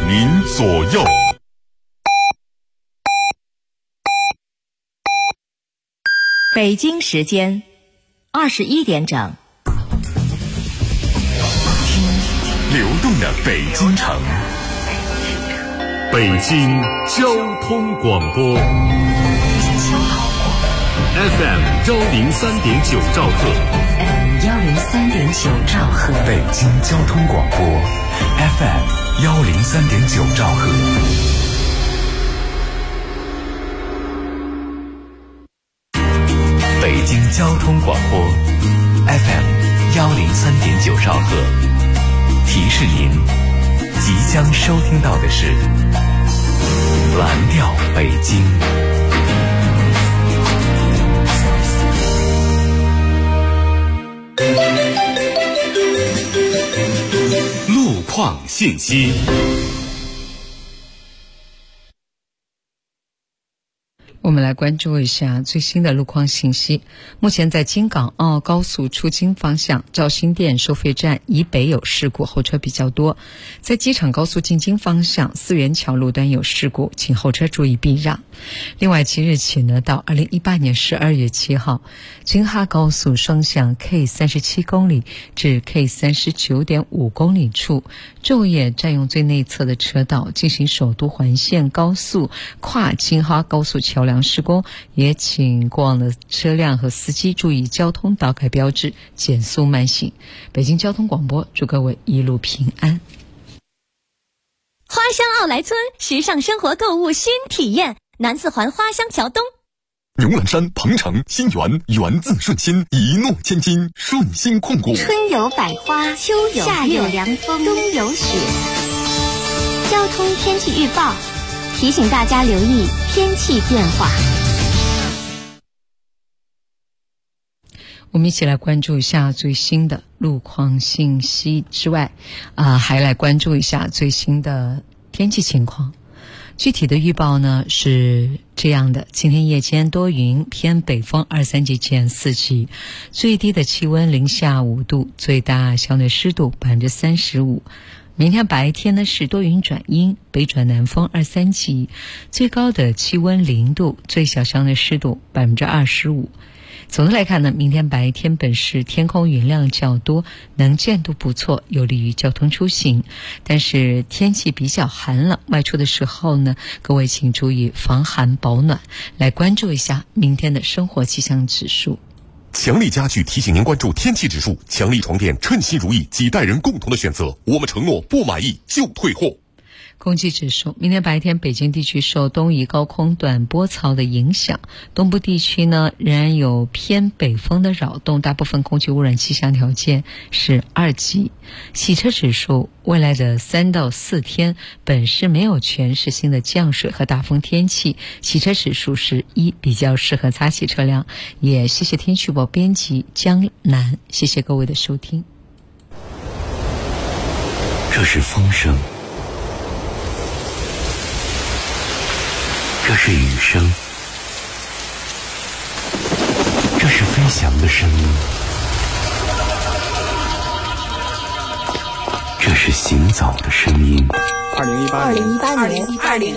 您左右。 北京时间21点整， 听流动的北京城，北京交通广播 FM 103.9兆赫 103.9兆赫， 北京交通广播 FM 103.9兆赫。北京交通广播 FM 103.9兆赫，提示您即将收听到的是蓝调北京。路况信息。 我们来关注一下最新的路况信息。目前在京港澳高速出京方向肇兴店收费站以北有事故，后车比较多。在机场高速进京方向四元桥路段有事故，请后车注意避让。另外，即日起呢，到2018年12月7号，京哈高速双向 K37公里至 K39.5公里处，昼夜占用最内侧的车道进行首都环线高速跨京哈高速桥梁施工，也请过往的车辆和司机注意交通导改标志，减速慢行。北京交通广播祝各位一路平安。 花乡奥莱村时尚生活购物新体验，南四环花乡桥东。 牛栏山、鹏城、新源，源自顺心，一诺千金，顺心控股。 春有百花，秋有夏有凉风，冬有雪。交通天气预报提醒大家留意天气变化。 我们一起来关注一下最新的路况信息之外，还来关注一下最新的天气情况。具体的预报呢是这样的：今天夜间多云，偏北风2-3级见4级，最低的气温零下5度，最大相对湿度35%。明天白天呢是多云转阴，北转南风2-3级，最高的气温0度，最小相对湿度25%。总的来看呢，明天白天本市天空云量较多，能见度不错，有利于交通出行。但是天气比较寒冷，外出的时候呢，各位请注意防寒保暖。来关注一下明天的生活气象指数。 强力家具提醒您关注天气指数，强力床垫称心如意，几代人共同的选择，我们承诺不满意就退货。 空气指数，明天白天北京地区受东移高空短波槽的影响，东部地区呢仍然有偏北风的扰动，大部分空气污染气象条件是2级。洗车指数，未来的3到4天本市没有全市性的降水和大风天气，洗车指数是1，比较适合擦洗车辆。也谢谢天气预报编辑江南，谢谢各位的收听。 这是风声，这是雨声，这是飞翔的声音，这是行走的声音。 2018年，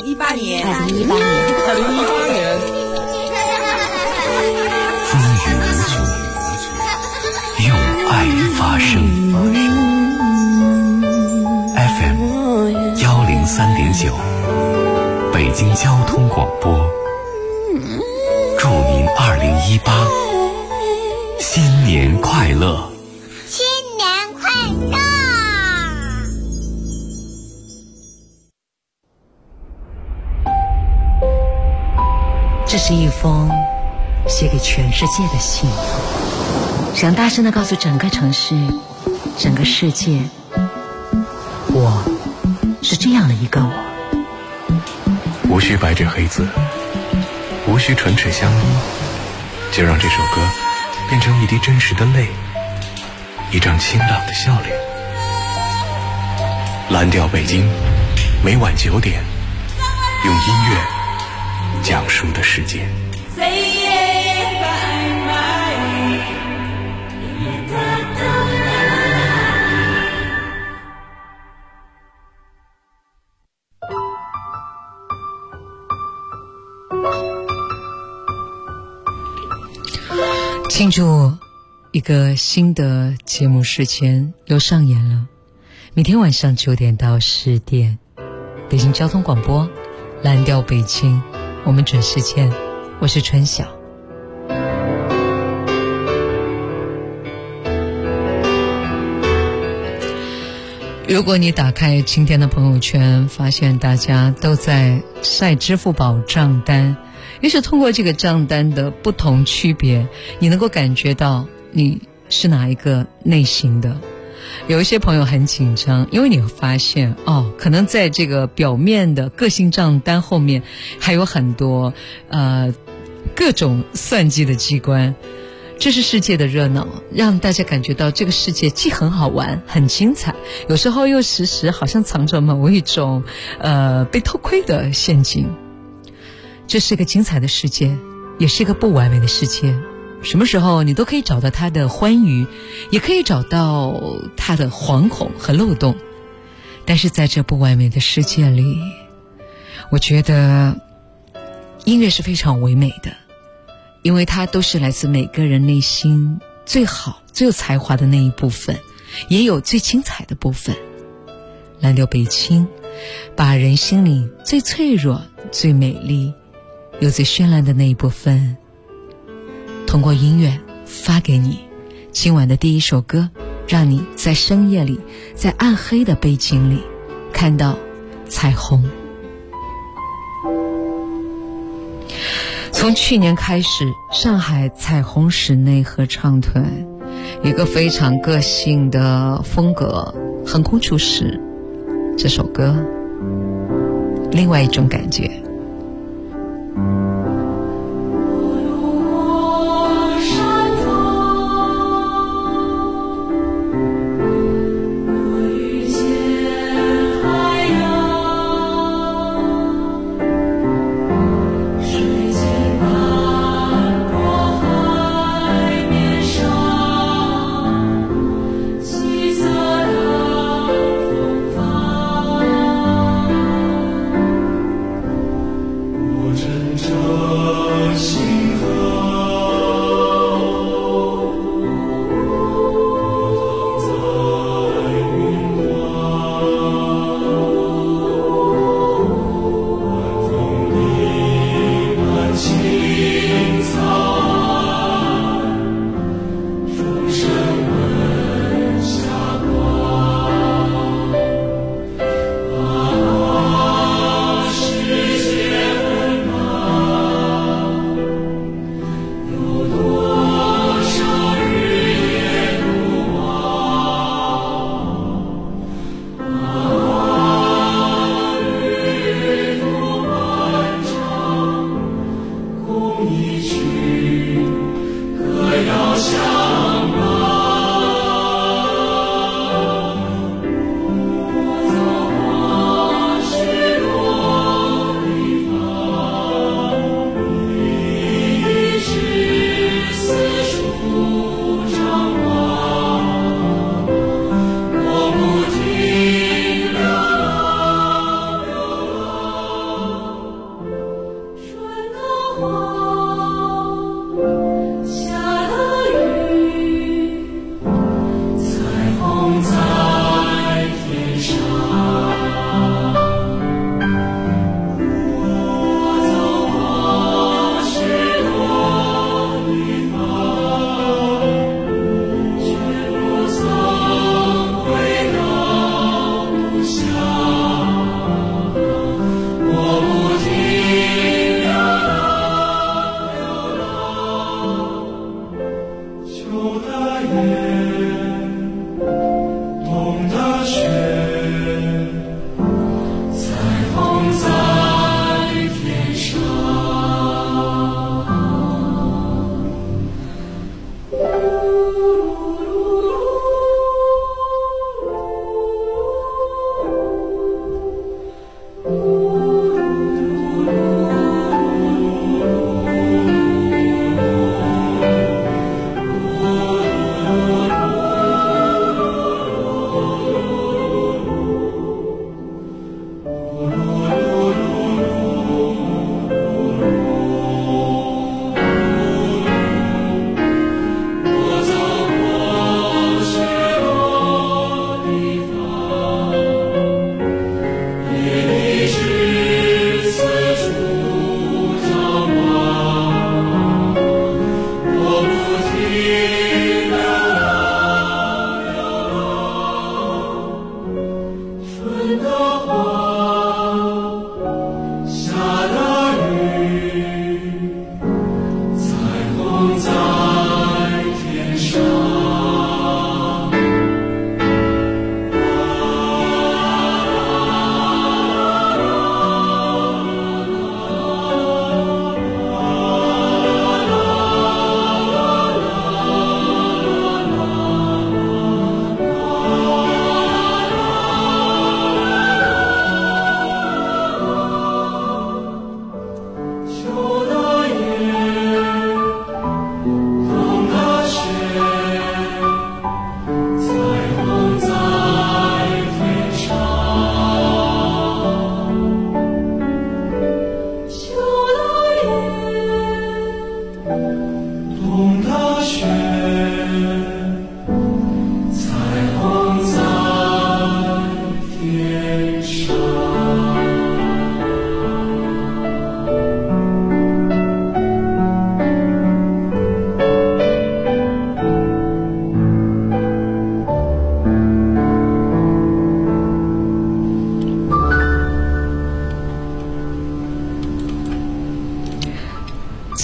风雨无阻，用爱发声。FM 103.9。北京交通广播，祝您2018新年快乐！ 新年快乐！ 这是一封写给全世界的信，想大声地告诉整个城市、整个世界，我是这样的一个我。 无需白纸黑字，无需唇齿相依，就让这首歌变成一滴真实的泪，一张清朗的笑脸。蓝调北京，每晚9点，用音乐讲述的世界。 庆祝一个新的节目时间又上演了，每天晚上9点到10点，北京交通广播蓝调北京，我们准时见。我是春晓。如果你打开今天的朋友圈，发现大家都在晒支付宝账单，也许通过这个账单的不同区别，你能够感觉到你是哪一个类型的。有一些朋友很紧张，因为你会发现可能在这个表面的个性账单后面还有很多各种算计的机关。这是世界的热闹，让大家感觉到这个世界既很好玩很精彩，有时候又时时好像藏着某一种被偷窥的陷阱。这是个精彩的世界，也是一个不完美的世界，什么时候你都可以找到它的欢愉，也可以找到它的惶恐和漏洞。但是在这不完美的世界里，我觉得音乐是非常唯美的，因为它都是来自每个人内心最好最有才华的那一部分，也有最精彩的部分。蓝调北京把人心里最脆弱最美丽又最绚烂的那一部分通过音乐发给你。今晚的第一首歌，让你在深夜里，在暗黑的背景里看到彩虹。从去年开始，上海彩虹室内合唱团一个非常个性的风格横空出世，这首歌另外一种感觉。 风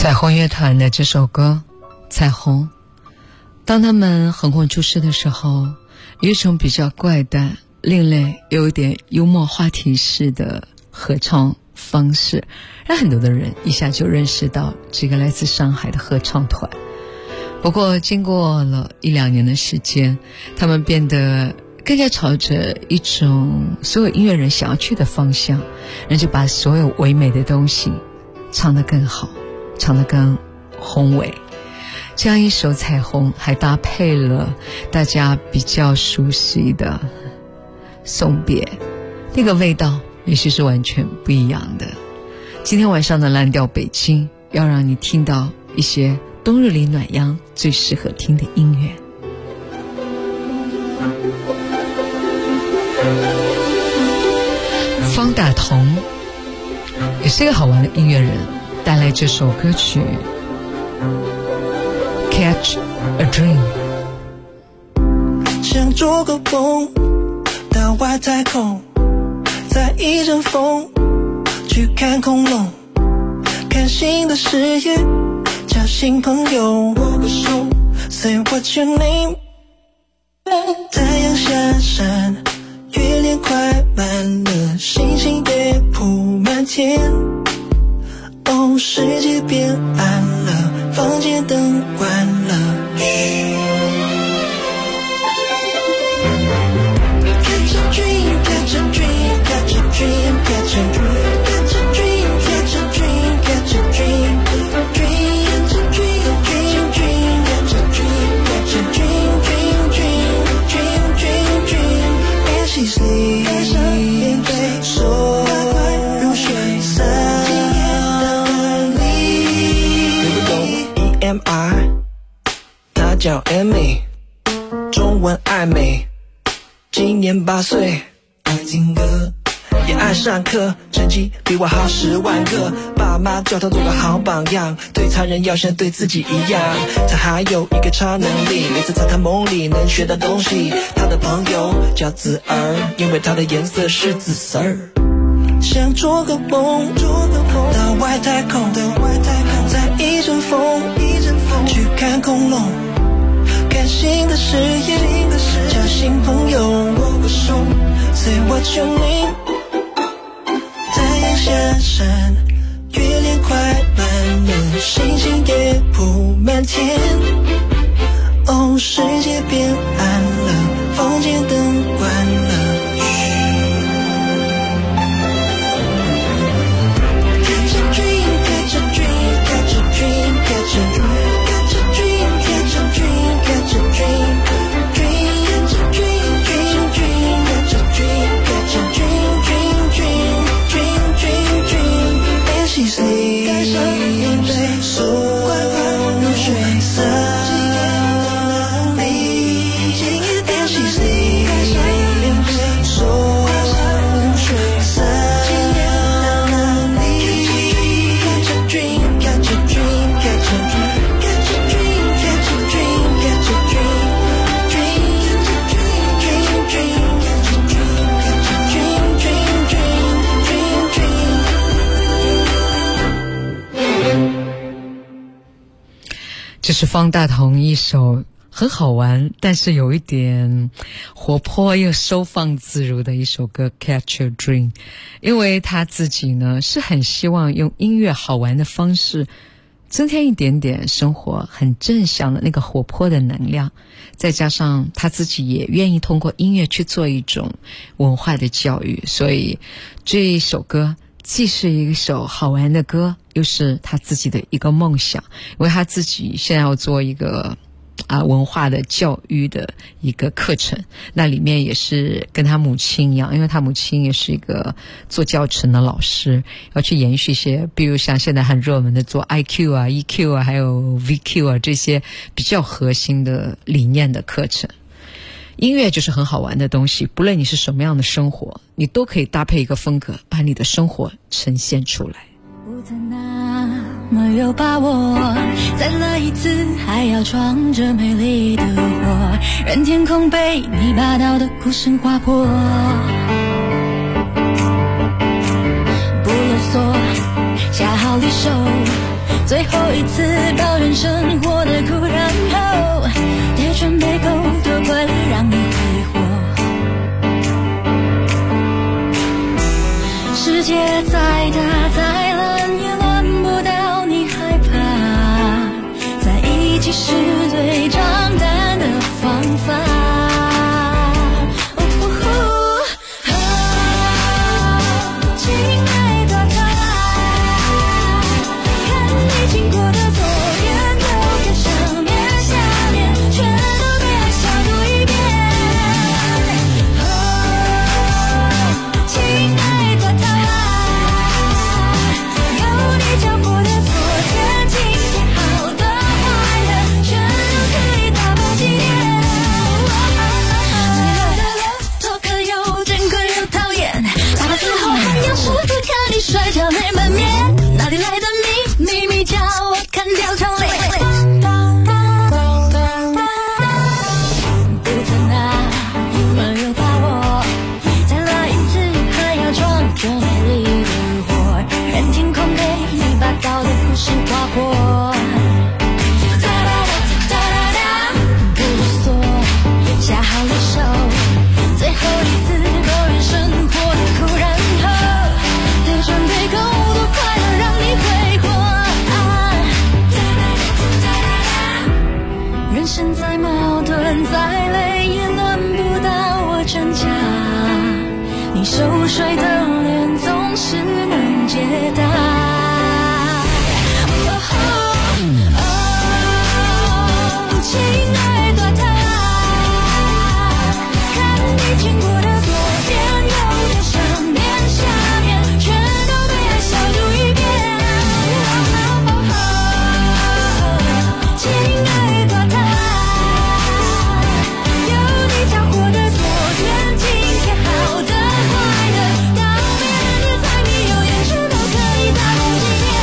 彩虹乐团的这首歌《彩虹》，当他们横空出世的时候，有一种比较怪诞、另类、有一点幽默话题式的合唱方式，让很多的人一下就认识到这个来自上海的合唱团。不过经过了1-2年的时间，他们变得更加朝着一种所有音乐人想要去的方向，那就把所有唯美的东西唱得更好，唱得更宏伟。这样一首《彩虹》还搭配了大家比较熟悉的送别，那个味道也许是完全不一样的。今天晚上的蓝调北京要让你听到一些冬日里暖阳最适合听的音乐。方大同也是一个好玩的音乐人，带来这首歌曲 Catch a Dream。 想做个梦到外太空，在一阵风去看恐龙，看新的视野，交新朋友，握个手 Say what's your name。 太阳下山，月亮快满了，星星也铺满天，哦，世界变暗了，房间灯关了，嘘。Catch a dream, catch a dream, catch a dream, catch a dream, catch a dream, catch a dream, catch a dream, dream, catch a dream, dream, dream, catch a dream, catch a dream, dream, dream, dream, dream, dream。 And she sleeps， 面对说快入睡，三夜的里。你不懂 EMI， 她叫 Emmy， 中文暧昧。今年8岁，爱听歌，也爱上课，成绩比我好10万个。爸妈叫他做个好榜样，对他人要像对自己一样。他还有一个超能力，每次在他梦里能学到东西。他的朋友叫紫儿，因为他的颜色是紫色儿。想做个梦，到外太空，在一阵风去看恐龙，看新的视野，交新朋友，握个手 Say what's your name。 太阳下山，月亮快满了，星星也铺满天，哦，世界变暗了，房间灯关了，Catch a dream, catch a dream, catch a dream, catch a dream, catch a dream, catch a dream, catch a dream, dream, catch a dream, dream, dream, catch a dream, catch a dream, dream, dream, dream, dream, dream。 And she sleeps， 盖上眼被锁，快入睡，三夜里。And she sleeps， 盖上眼被锁，入睡，三夜里。Catch a dream, catch a dream, catch a dream, catch a dream, catch a dream, catch a dream, dream, dream, dream, catch a dream, catch a dream, dream, dream, dream, dream。 这是方大同一首很好玩但是有一点活泼又收放自如的一首歌 Catch a Dream。 因为他自己呢是很希望用音乐好玩的方式增添一点点生活很正向的那个活泼的能量，再加上他自己也愿意通过音乐去做一种文化的教育，所以这一首歌既是一首好玩的歌，又是他自己的一个梦想。因为他自己现在要做一个文化的教育的一个课程，那里面也是跟他母亲一样，因为他母亲也是一个做教程的老师，要去延续一些比如像现在很热门的做 IQ 啊 EQ 啊还有 VQ 啊这些比较核心的理念的课程。音乐就是很好玩的东西，不论你是什么样的生活，你都可以搭配一个风格把你的生活呈现出来。 不曾那么有把握，再来一次还要闯着美丽的祸，任天空被你霸道的孤身划破，不啰嗦，下好离手，最后后一次抱怨生活的苦，然后得准备够多快乐让你挥霍。世界再大再乱也乱不到你害怕，在一起是最长淡的方法。摔跤泪满面，哪里来的秘密叫我看掉窗帘？不曾有没有把握？再来一次，还要装着美丽的火，任天空给你霸道的故事划破。不啰嗦，下好离手，最后一次抱怨生活的苦，然后准备够多快乐让你挥霍。人生再矛盾再累也轮不到我挣扎，你熟睡的脸总是能解答。亲爱的他，看你经过的左边右边上面下面全都被爱消除一遍。亲爱的他，有你交活的昨天今天好的坏的，当别人的柴米油盐全都可以打包纪念。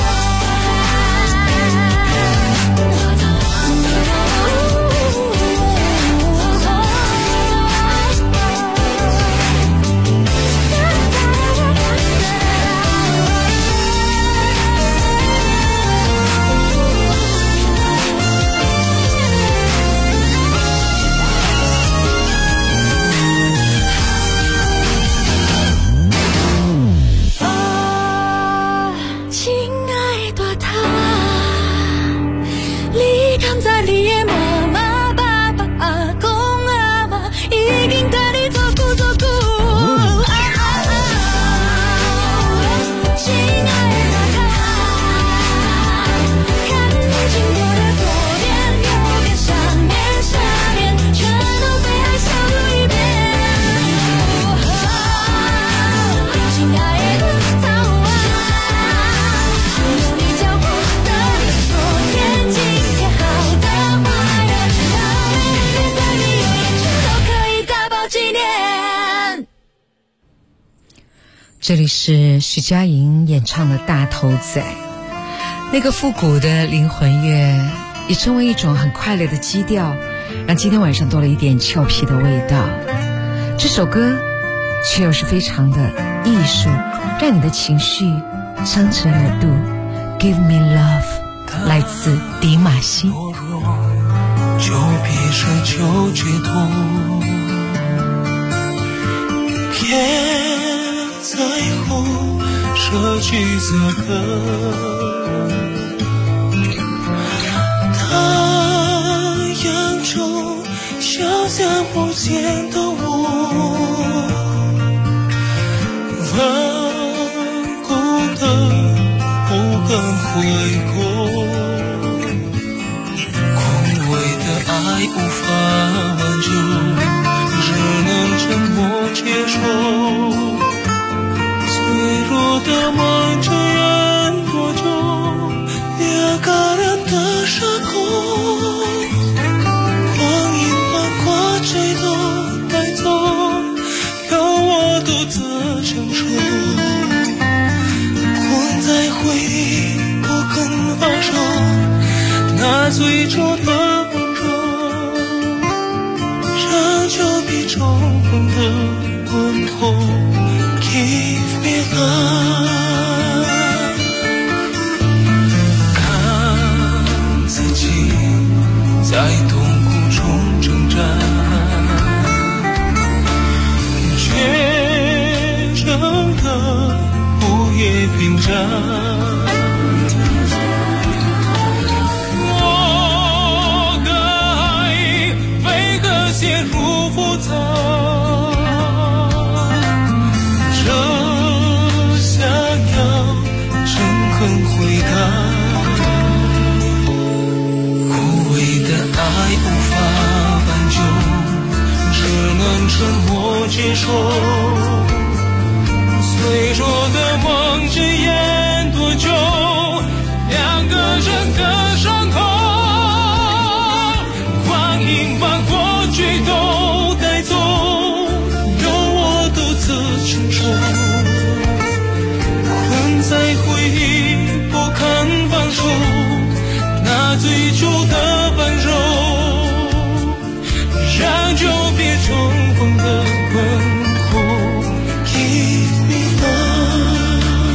这里是徐佳莹演唱的《大头仔》，那个复古的灵魂乐也成为一种很快乐的基调，让今天晚上多了一点俏皮的味道。这首歌却又是非常的艺术，让你的情绪张弛有度。 Give me love 来自迪玛希。 就比谁就解脱，别在乎设计这个太阳中消散不见的我，顽固的不肯回过，枯萎的爱无法挽救，只能沉默接受。脆弱的梦这样多久，两个人的伤口，光阴漫过最后带走，由我独自承受。困在回忆不肯放手，那最初的温柔，仍旧比重逢的问候。Give me love， 看屏障。我的爱为何陷入复杂？这想要诚恳回答。枯萎的爱无法挽救，只能沉默接受。脆弱的梦只演多久？两个人的伤口，光阴把过去都带走，由我独自承受。困在回忆不堪放手，那最初的温柔，让久别重逢的问候。Give me love。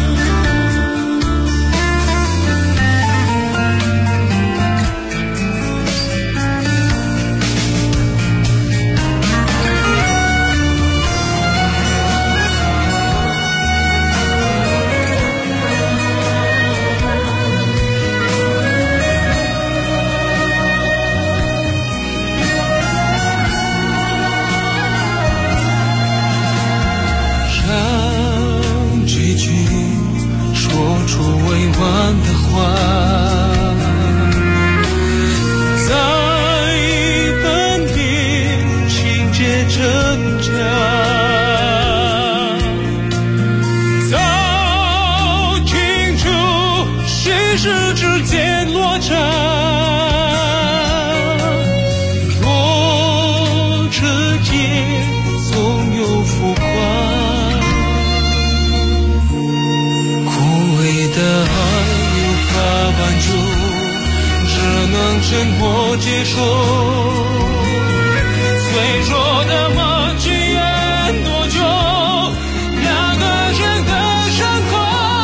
委婉的话，在分别情节挣扎，早清楚世事之间落差，若之间总有浮夸。的爱无法挽救，只能沉默接受。脆弱的梦只演多久？两个人的伤口，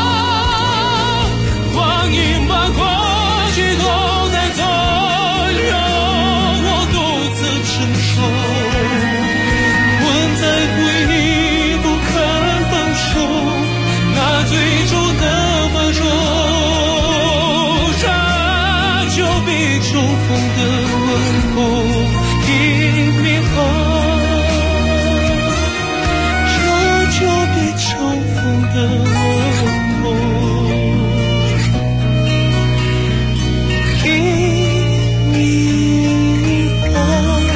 光阴把过去都带走，让我独自承受。困在回忆不堪放手，那最初的久别重逢的问候 Give me love， 这久别重逢的问候 Give me love。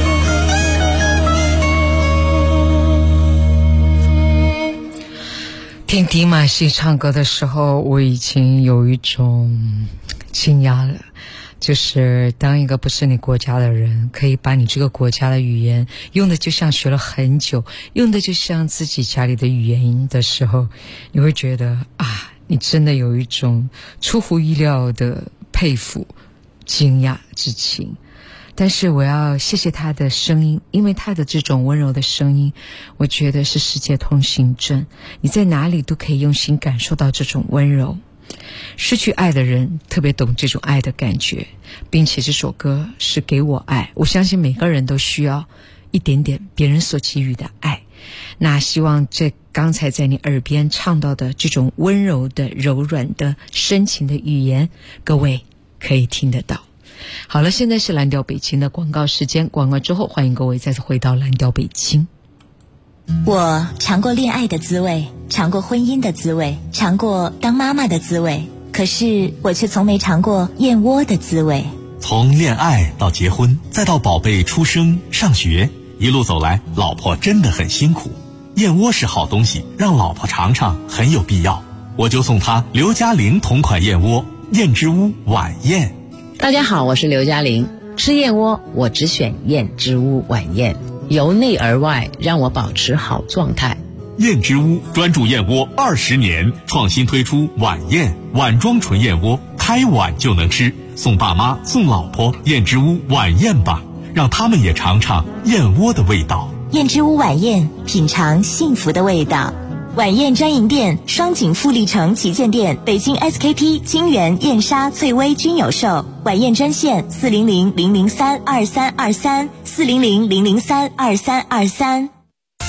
听迪玛希唱歌的时候，我已经有一种惊讶了，就是当一个不是你国家的人可以把你这个国家的语言用的就像学了很久，用的就像自己家里的语言的时候，你会觉得啊，你真的有一种出乎意料的佩服惊讶之情。但是我要谢谢他的声音，因为他的这种温柔的声音，我觉得是世界通行证，你在哪里都可以用心感受到这种温柔。失去爱的人特别懂这种爱的感觉，并且这首歌是给我爱，我相信每个人都需要一点点别人所给予的爱。那希望这刚才在你耳边唱到的这种温柔的、柔软的、深情的语言，各位可以听得到。好了，现在是蓝调北京的广告时间，广告之后欢迎各位再次回到蓝调北京。 我尝过恋爱的滋味，尝过婚姻的滋味，尝过当妈妈的滋味，可是我却从没尝过燕窝的滋味。 从恋爱到结婚，再到宝贝出生上学，一路走来，老婆真的很辛苦。燕窝是好东西，让老婆尝尝很有必要。我就送她刘嘉玲同款燕窝，燕之屋晚宴。 大家好，我是刘嘉玲。吃燕窝我只选燕之屋晚宴，由内而外让我保持好状态。 燕之屋专注燕窝20年，创新推出晚宴碗装纯燕窝，开碗就能吃，送爸妈送老婆燕之屋晚宴吧，让他们也尝尝燕窝的味道。 燕之屋晚宴，品尝幸福的味道。晚宴专营店双井富力城旗舰店、北京 SKP、金源、燕莎、翠微均有售。晚宴专线400-003-2323，400-003-2323。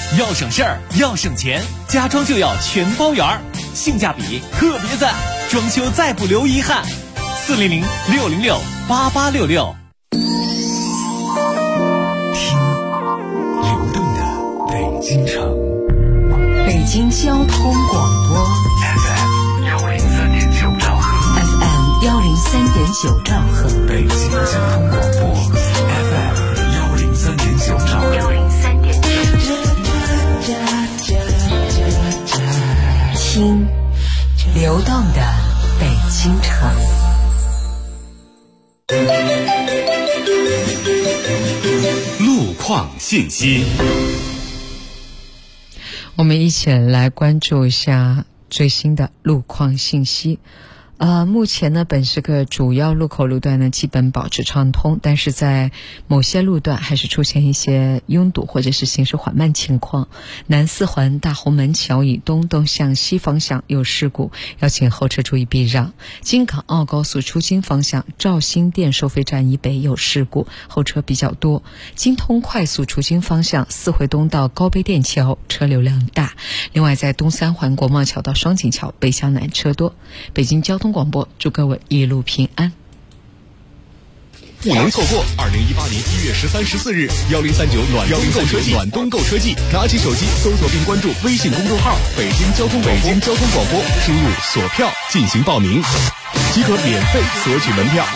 要省事儿，要省钱，家装就要全包圆儿，性价比特别赞，装修再不留遗憾。400-606-8866。 听流动的北京城， 北京交通广播 FM103.9兆赫 ，FM103.9兆赫， 北京交通广播 FM103.9兆赫。 听流动的北京城。 路况信息， 我们一起来关注一下最新的路况信息。目前呢，本市个主要路口路段呢基本保持畅通，但是在某些路段还是出现一些拥堵或者是行驶缓慢情况。南四环大红门桥以东东向西方向有事故，要请后车注意避让。京港澳高速出京方向肇兴店收费站以北有事故，后车比较多。京通快速出京方向四惠东到高碑店桥车流量大。另外在东三环国贸桥到双井桥北向南车多。北京交通广播祝各位一路平安。 不能错过2018年1月13、14日1039暖冬购车季，拿起手机搜索并关注微信公众号北京交通广播，输入锁票进行报名，即可免费索取门票。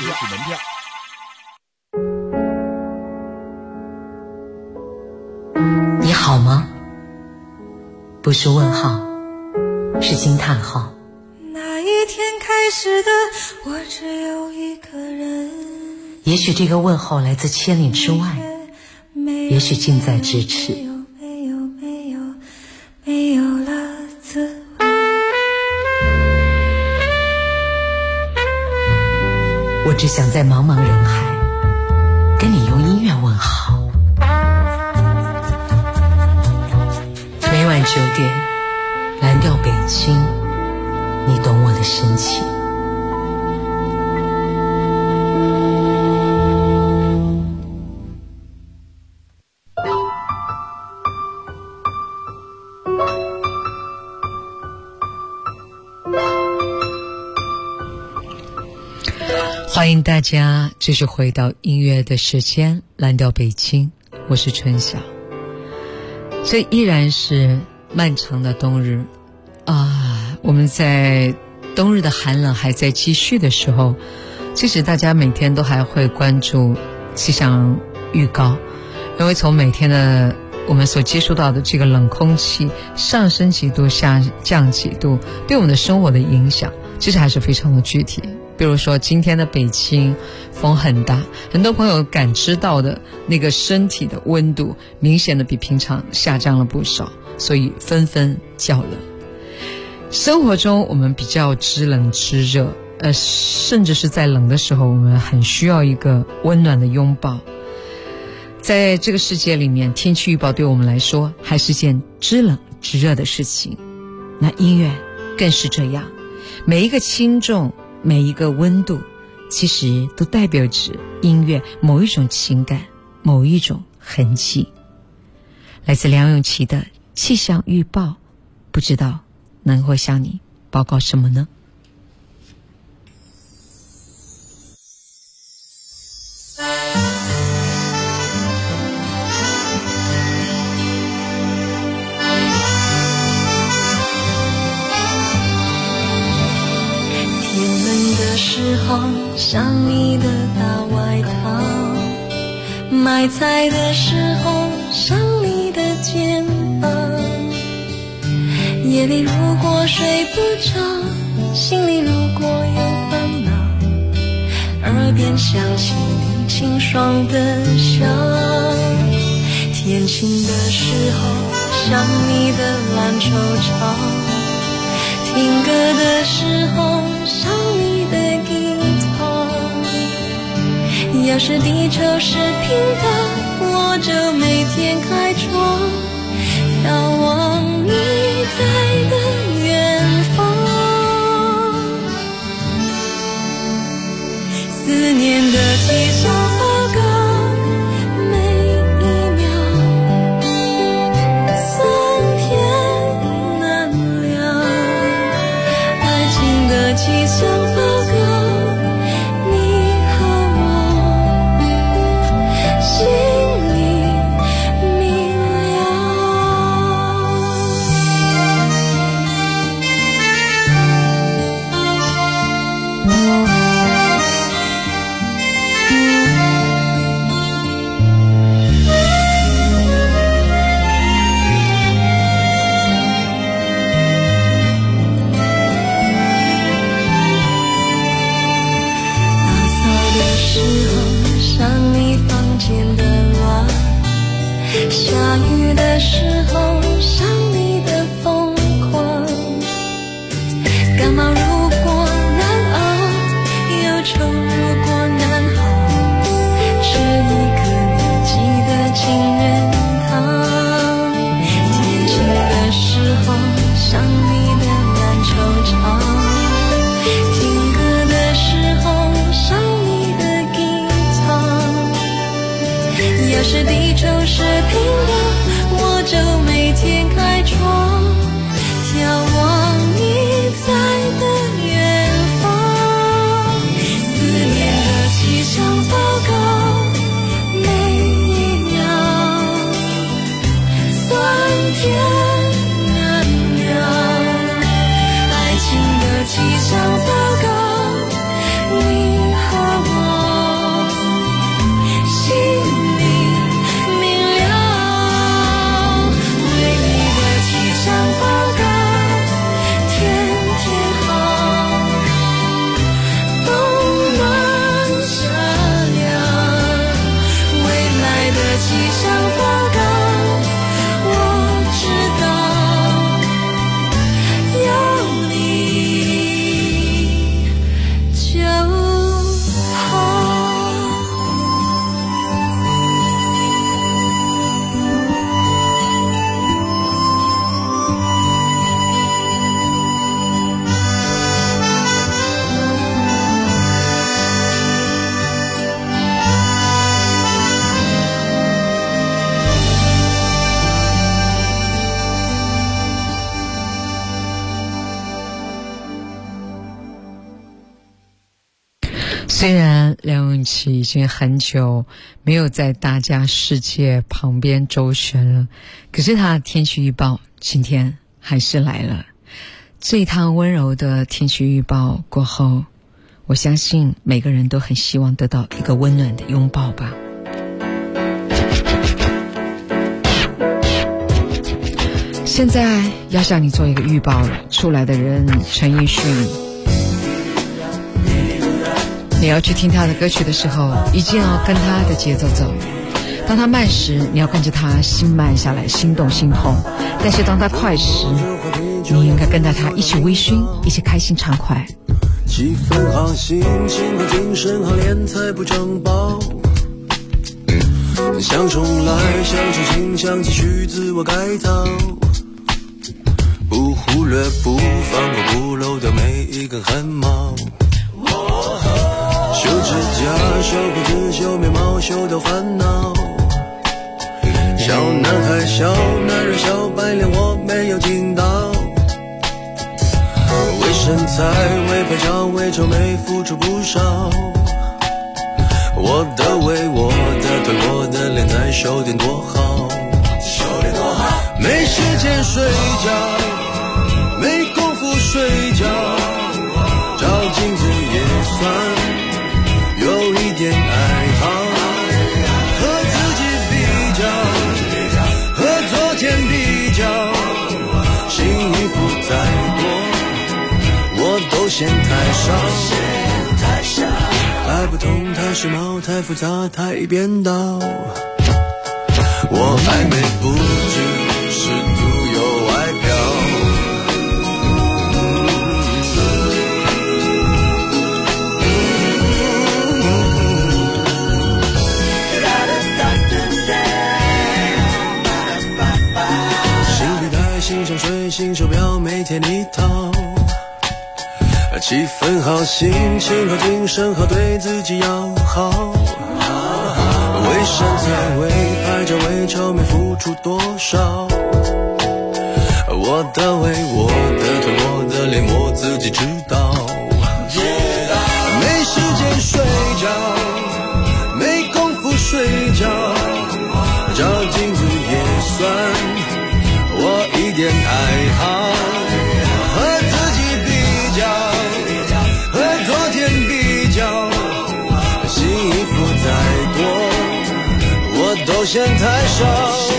你好吗？不是问号，是惊叹号。 那一天开始的我只有一个人， 也许这个问候来自千里之外，也许近在咫尺。 没有了滋味。 我只想在茫茫人海跟你用音乐问好。每晚9点，蓝调北京，你懂我的深情。 欢迎大家继续回到音乐的时间，蓝调北京，我是春晓。这依然是漫长的冬日我们在冬日的寒冷还在继续的时候，其实大家每天都还会关注气象预告，因为从每天的我们所接触到的这个冷空气上升几度下降几度，对我们的生活的影响其实还是非常的具体。比如说今天的北京风很大，很多朋友感知到的那个身体的温度明显的比平常下降了不少，所以纷纷较冷。生活中我们比较知冷知热，甚至是在冷的时候我们很需要一个温暖的拥抱。在这个世界里面，天气预报对我们来说还是件知冷知热的事情，那音乐更是这样，每一个轻重，每一个温度，其实都代表着音乐某一种情感，某一种痕迹。来自梁咏琪的气象预报，不知道能会向你报告什么呢？ 时候想你的大外套，买菜的时候想你的肩膀，夜里如果睡不着，心里如果有烦恼，耳边响起你清爽的笑，天晴的时候想你的蓝绸罩，听歌的时候想你的吉他，要是地球是平的，我就每天开窗，眺望你在的远方，思念的气象报告每一秒气象报告，你和我心里明下雨的时候想你的疯狂，感冒如果难熬，忧愁如果难好，吃一颗你寄的情人糖。天晴的时候想你的难惆怅，听歌的时候想你的吟唱。要是地球是平的，我就每天开窗，眺望你在的远方。思念的气象报告，每一秒酸甜难料。爱情的气象报告，你和我心里明了。唯一的气象报告，天天好，冬暖夏凉。未来的气象报告，我知道有你就好。 虽然梁咏琪已经很久没有在大家世界旁边周旋了，可是她的天气预报今天还是来了。这一趟温柔的天气预报过后，我相信每个人都很希望得到一个温暖的拥抱吧。现在要向你做一个预报了，出来的人陈奕迅，你要去听他的歌曲的时候，一定要跟他的节奏走。当他慢时，你要跟着他心慢下来，心动心痛；但是当他快时，你应该跟着他一起微醺，一起开心畅快。 气氛好，心情好，精神好，脸才不长包。想重来，想重新，想继续自我改造，不忽略，不放过，不漏掉每一根汗毛。修指甲，修胡子，修眉毛，修掉烦恼。小男孩，小男人，小白脸，我没有听到。为身材，为拍照，为丑美付出不少。我的胃，我的腿，我的脸在收点多好，没时间睡觉，没功夫睡觉，照镜子也算有一点爱好，和自己比较，和昨天比较，新衣服再多我都嫌太少，太不同，太时髦，太复杂，太颠倒。我暧昧不只是独有外表，新皮带，新香水，新手表，每天一套。气氛好，心情好，精神好，对自己要好。为身材，为拍照，为丑美付出多少？我的胃，我的腿，我的脸，我自己知道。 嫌太少。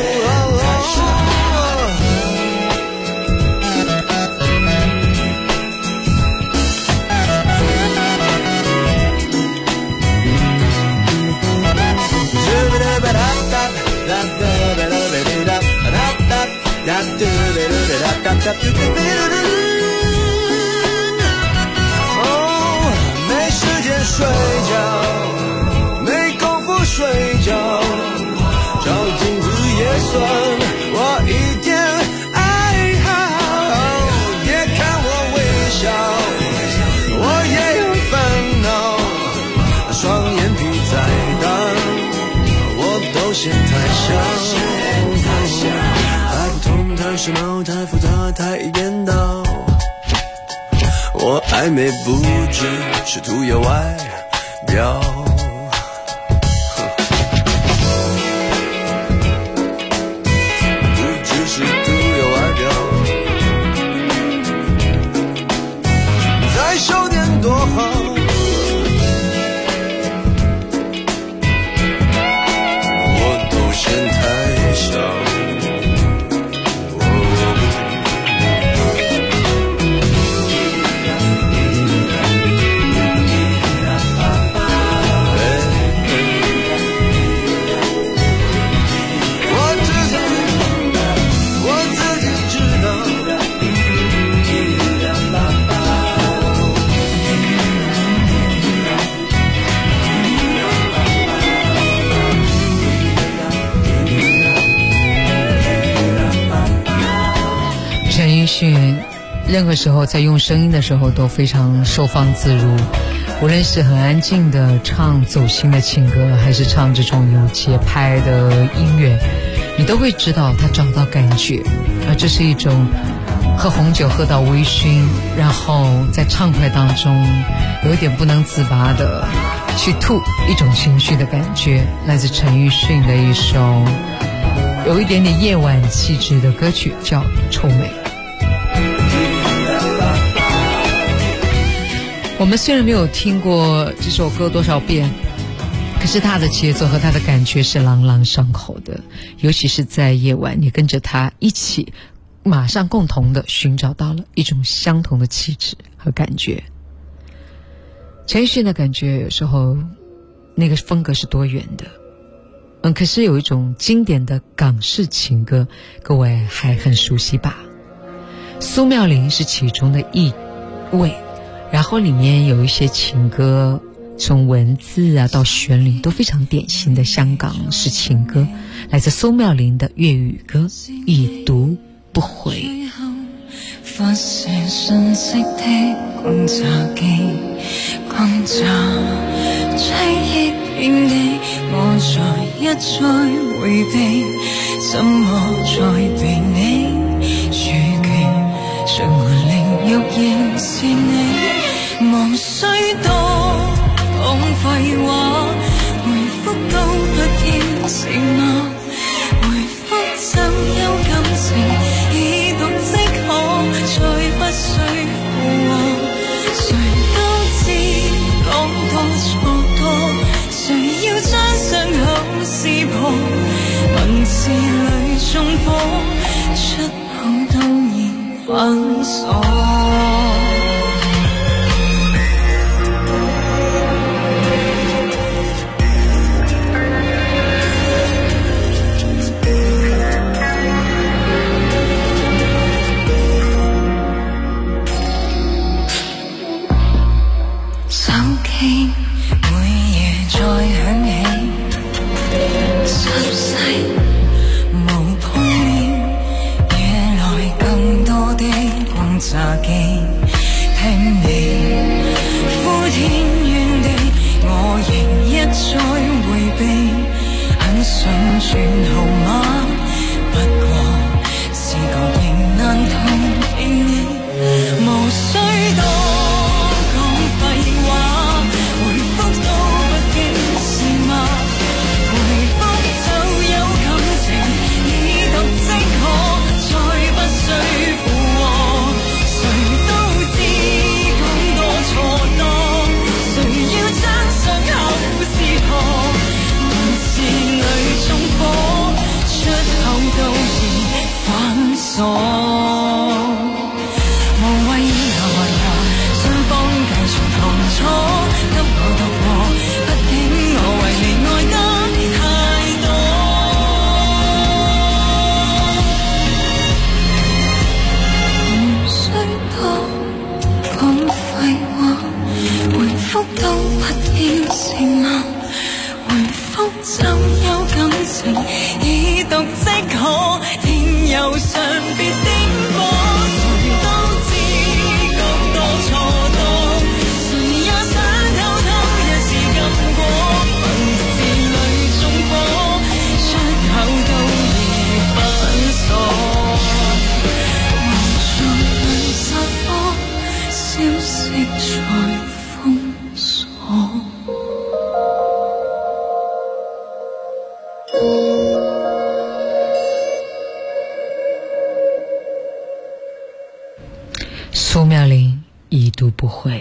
没时间睡觉，没功夫睡觉，照镜子也算我一点爱好。别看我微笑，我也有烦恼，双眼皮再大，我都嫌太小。太不同，太时髦，太复杂，太一边倒。我暧昧不止，试图有外表。不只是图有外表，再少点多好。我都嫌太少。 迅任何时候在用声音的时候都非常收放自如，无论是很安静的唱走心的情歌，还是唱这种有节拍的音乐，你都会知道他找到感觉，而这是一种喝红酒喝到微醺，然后在畅快当中有一点不能自拔的去吐一种情绪的感觉。来自陈奕迅的一首有一点点夜晚气质的歌曲，叫《臭美》。我们虽然没有听过这首歌多少遍，可是它的节奏和它的感觉是朗朗上口的，尤其是在夜晚，你跟着它一起，马上共同的寻找到了一种相同的气质和感觉。陈奕迅的感觉有时候那个风格是多元的，可是有一种经典的港式情歌，各位还很熟悉吧？苏妙玲是其中的一位，然后里面有一些情歌，从文字啊到旋律都非常典型的香港式情歌，来自苏妙玲的粤语歌《已讀不回》。 發射信息的轟炸機，轟炸凄憶遍地，我在一再迴避，怎麼再被你處決？誰會令欲認是你？無需多講廢話，回覆都不見承諾，回覆怎有感情，已讀即可，再不需附和。誰都知講多錯多，誰要將傷口撕破？文字裏縱火，出口都已反鎖。炸機聽你呼天怨地，我仍一再迴避，很想轉號碼，不過試過仍難同意你，無需多講廢話，回覆都不經是嗎？回覆就有感情，已讀即可，再不需附和。誰要將傷口撕破？文字裏縱火。 色彩封鎖。 苏妙玲已读不回。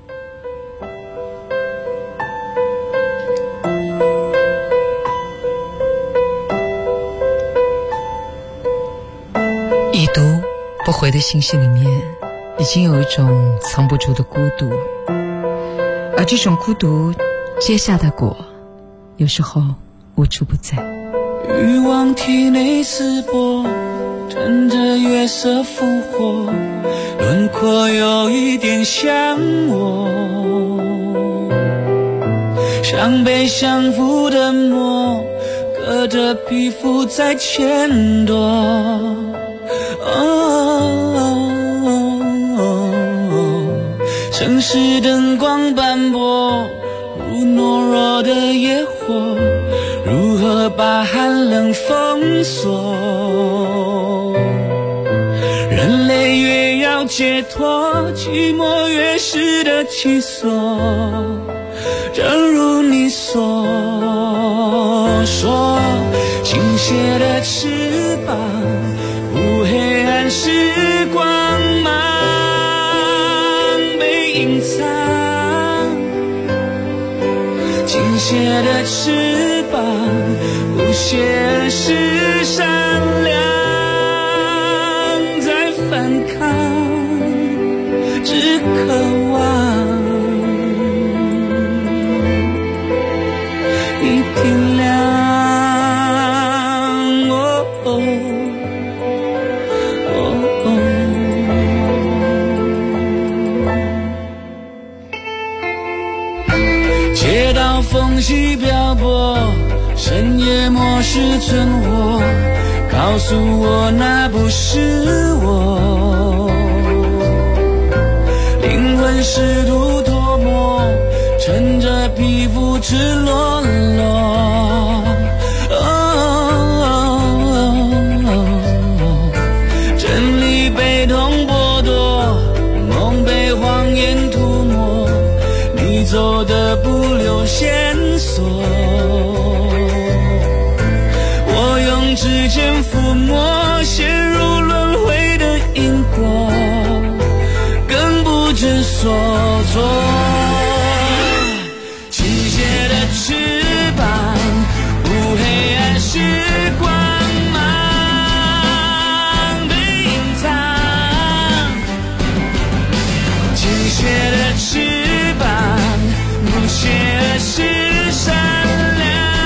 已读不回的信息里面，已经有一种藏不住的孤独，而这种孤独结下的果，有时候无处不在。 欲望体内撕破，趁着月色复活，轮廓有一点像我，像被相扶的魔，隔着皮肤在牵躲。城市灯光斑驳，如懦弱的野火，如何把寒冷封锁？人类越要解脱，寂寞越是的起索。正如你所说，倾斜的翅膀，不黑暗是光芒被隐藏。倾斜的翅膀，不屑是善良，在反抗，只渴望一天亮。街道缝隙漂泊，深夜末世存活，告诉我那不是我。灵魂试图脱模，趁着皮肤赤裸裸。真理被痛剥夺，梦被谎言涂抹，你走的不留线索，我用指尖抚摸陷入轮回的因果，更不知所措。倾斜的翅膀，不黑暗是光芒被隐藏。倾斜的翅膀，不屑是善良，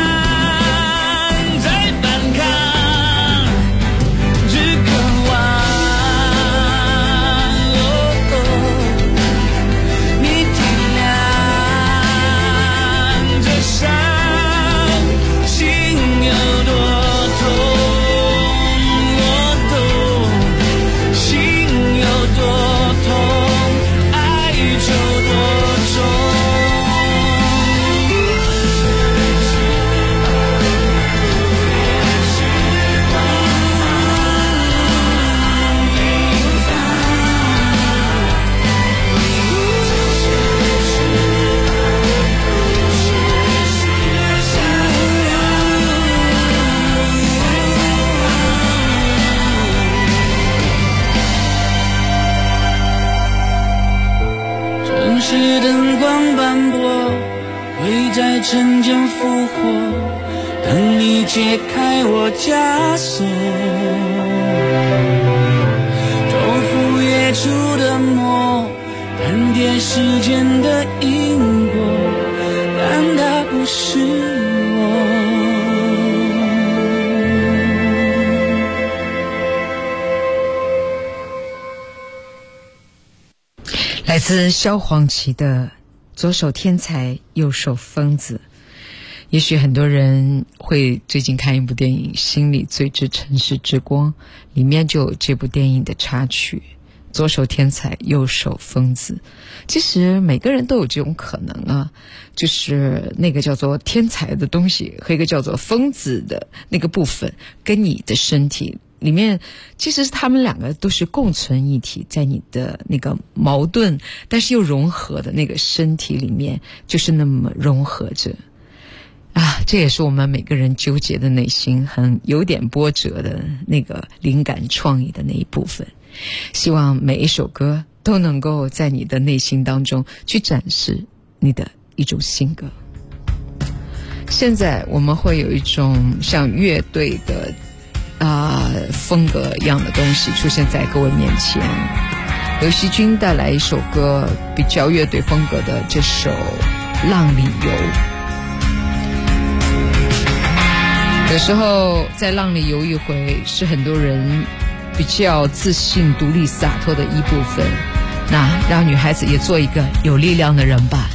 在反抗，只渴望你体谅这伤心有多痛，我懂，心有多痛，爱就多重。城市灯光斑驳，会在晨间复活，等你解开我枷锁。周复夜出的魔，盘点时间的因果，但它不是我。 来自萧煌奇的左手天才右手疯子。也许很多人会最近看一部电影《心里最知城市之光》，里面就有这部电影的插曲，左手天才右手疯子。其实每个人都有这种可能啊，就是那个叫做天才的东西和一个叫做疯子的那个部分跟你的身体里面其实他们两个都是共存一体，在你的那个矛盾但是又融合的那个身体里面，就是那么融合着啊，这也是我们每个人纠结的内心很有点波折的那个灵感创意的那一部分。希望每一首歌都能够在你的内心当中去展示你的一种性格。现在我们会有一种像乐队的风格一样的东西出现在各位面前。刘惜君带来一首歌比较乐队风格的这首《浪里游》。有时候在浪里游一回是很多人比较自信独立洒脱的一部分，那让女孩子也做一个有力量的人吧。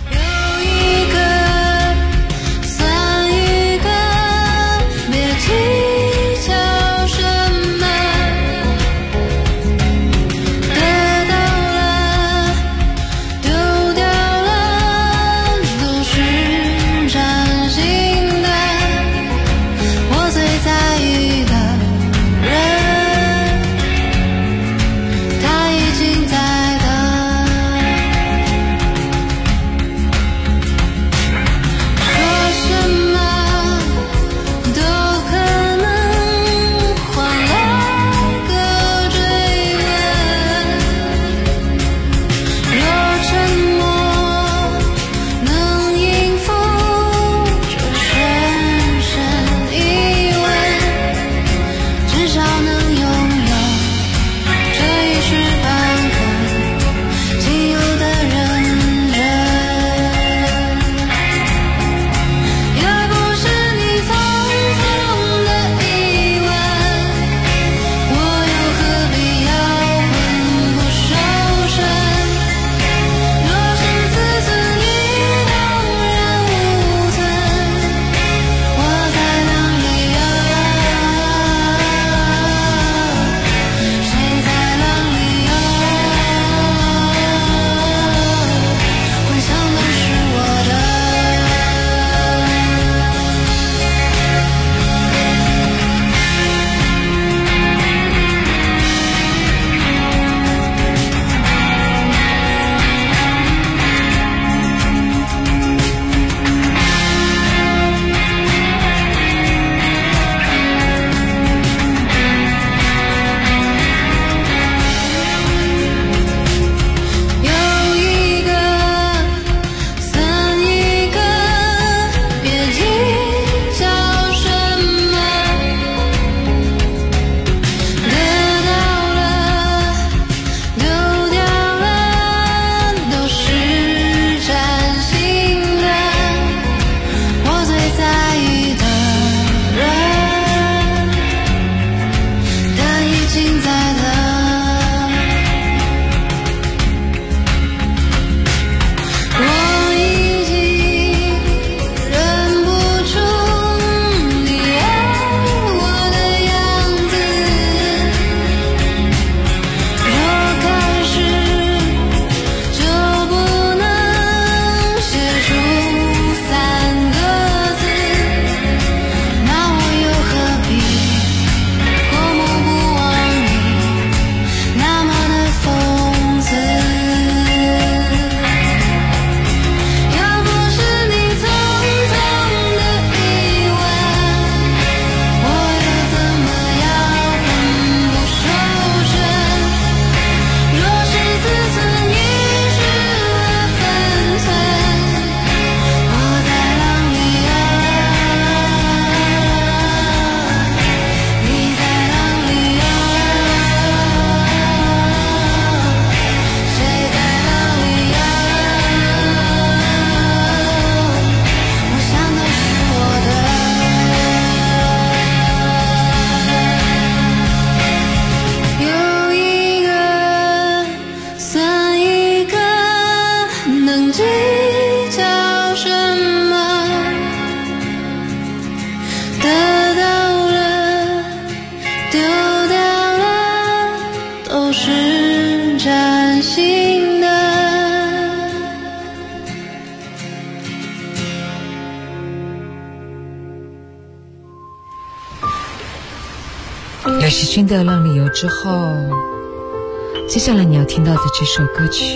时勋的《浪里游》之后，接下来你要听到的这首歌曲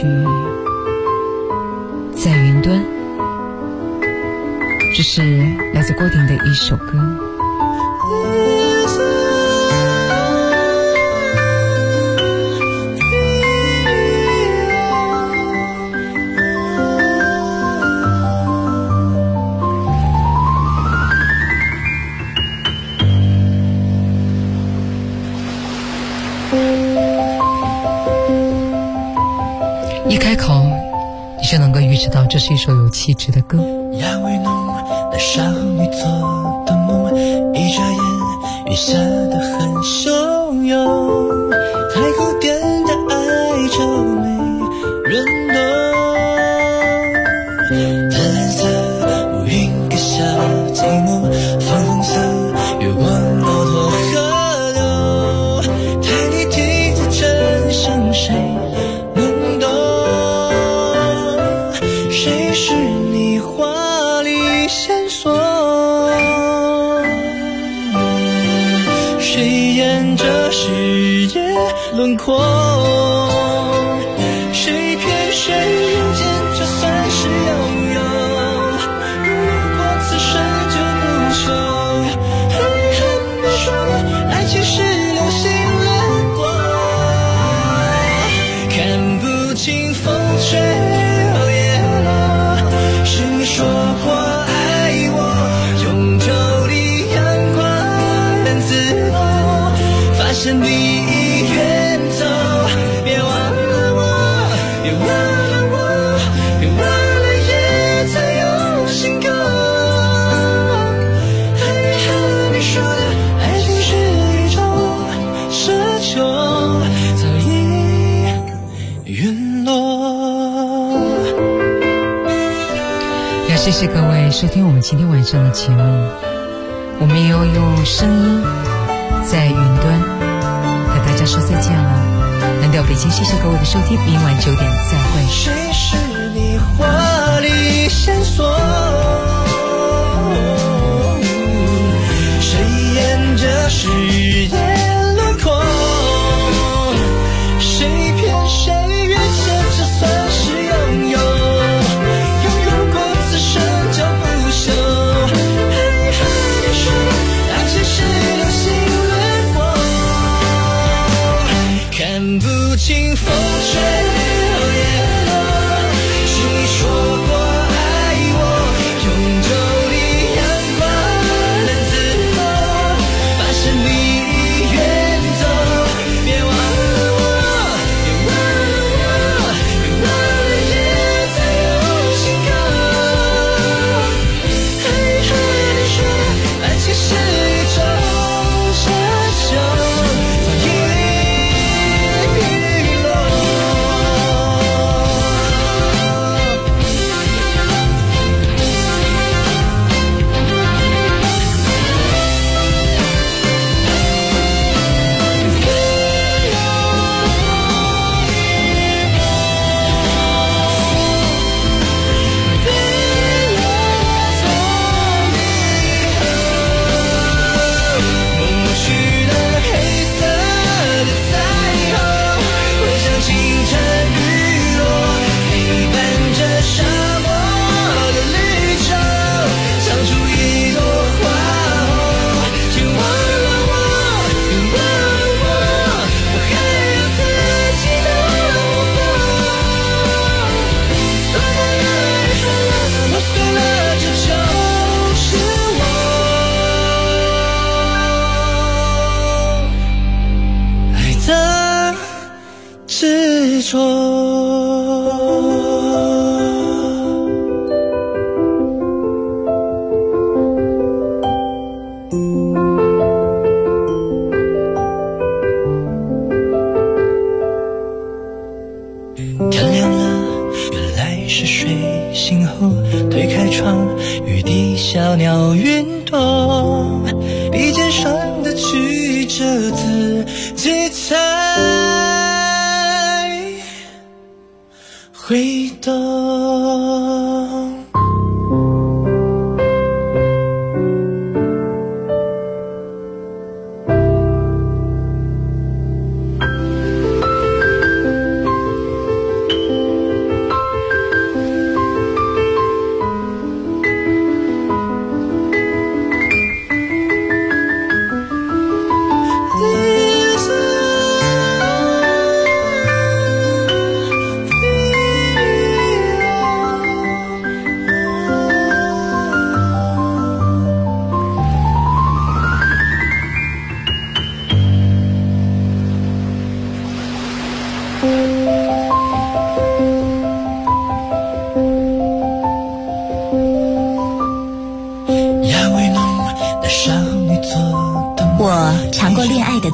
《在云端》，这是来自郭顶的一首歌。一开口，你就能够预知到这是一首有气质的歌。 亚维农，那少女做的梦，一眨眼，雨下得很汹涌。太古典的爱就没人懂。淡蓝色乌云搁下寂寞，粉红色月光绕脱河流。太立体的真相，谁能懂？谁是你华丽线索？谁沿着世界轮廓？谁骗谁人间，就算是拥有。如果此生就不朽，黑暗的说爱情是流星掠过，看不清风吹后叶落。是你说过爱我，永久里阳光很自由，发现你已远走，别忘了我，别忘了我，别忘了也曾有心沟。和你说的爱情是一种奢求，早已陨落。 要谢谢各位收听我们今天晚上的节目，我们也要用声音在云端和大家说再见了。蓝调北京，谢谢各位的收听，明晚9点再会。 谁是你华丽线索？谁沿着世界轮廓？谁骗谁越线，这算是拥有。拥有过此生就不朽。黑和你说爱情是流星掠过，看不清风吹后叶落。是你说过爱我，永久里阳光很自由，发现你已远走，别忘了我，别忘了我，别忘了也曾有心沟。黑和你说爱情是一种奢求，早已陨落。抹去了黑色的彩虹，回想清晨日落，陪伴着沙漠的绿洲，唱出一朵花红。请忘了我，别忘了我，我还有自己的活法。算了，别说了，我碎了，这就是我爱的执着。天亮了，原来是睡醒后，推开窗，雨滴小鸟运动，鼻尖上的曲折自己才会懂。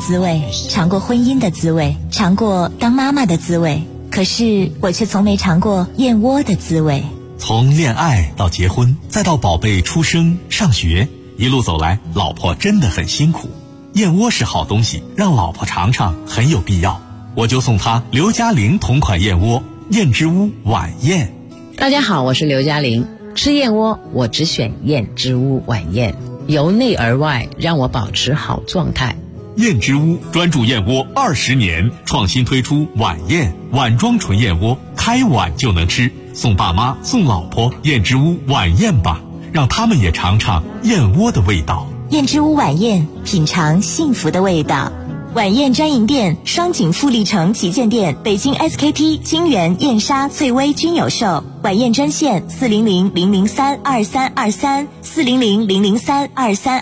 滋味，尝过婚姻的滋味，尝过当妈妈的滋味，可是我却从没尝过燕窝的滋味。 从恋爱到结婚，再到宝贝出生上学，一路走来，老婆真的很辛苦。燕窝是好东西，让老婆尝尝很有必要。我就送她刘嘉玲同款燕窝，燕之屋晚宴。 大家好，我是刘嘉玲。吃燕窝我只选燕之屋晚宴，由内而外让我保持好状态。 燕之屋专注燕窝20年，创新推出晚宴碗装纯燕窝，开碗就能吃。送爸妈送老婆燕之屋晚宴吧，让他们也尝尝燕窝的味道。 燕之屋晚宴，品尝幸福的味道。晚宴专营店双井富力城旗舰店，北京 SKP、金源、燕莎、翠微均有售。晚宴专线400-003-2323，400-003-2323。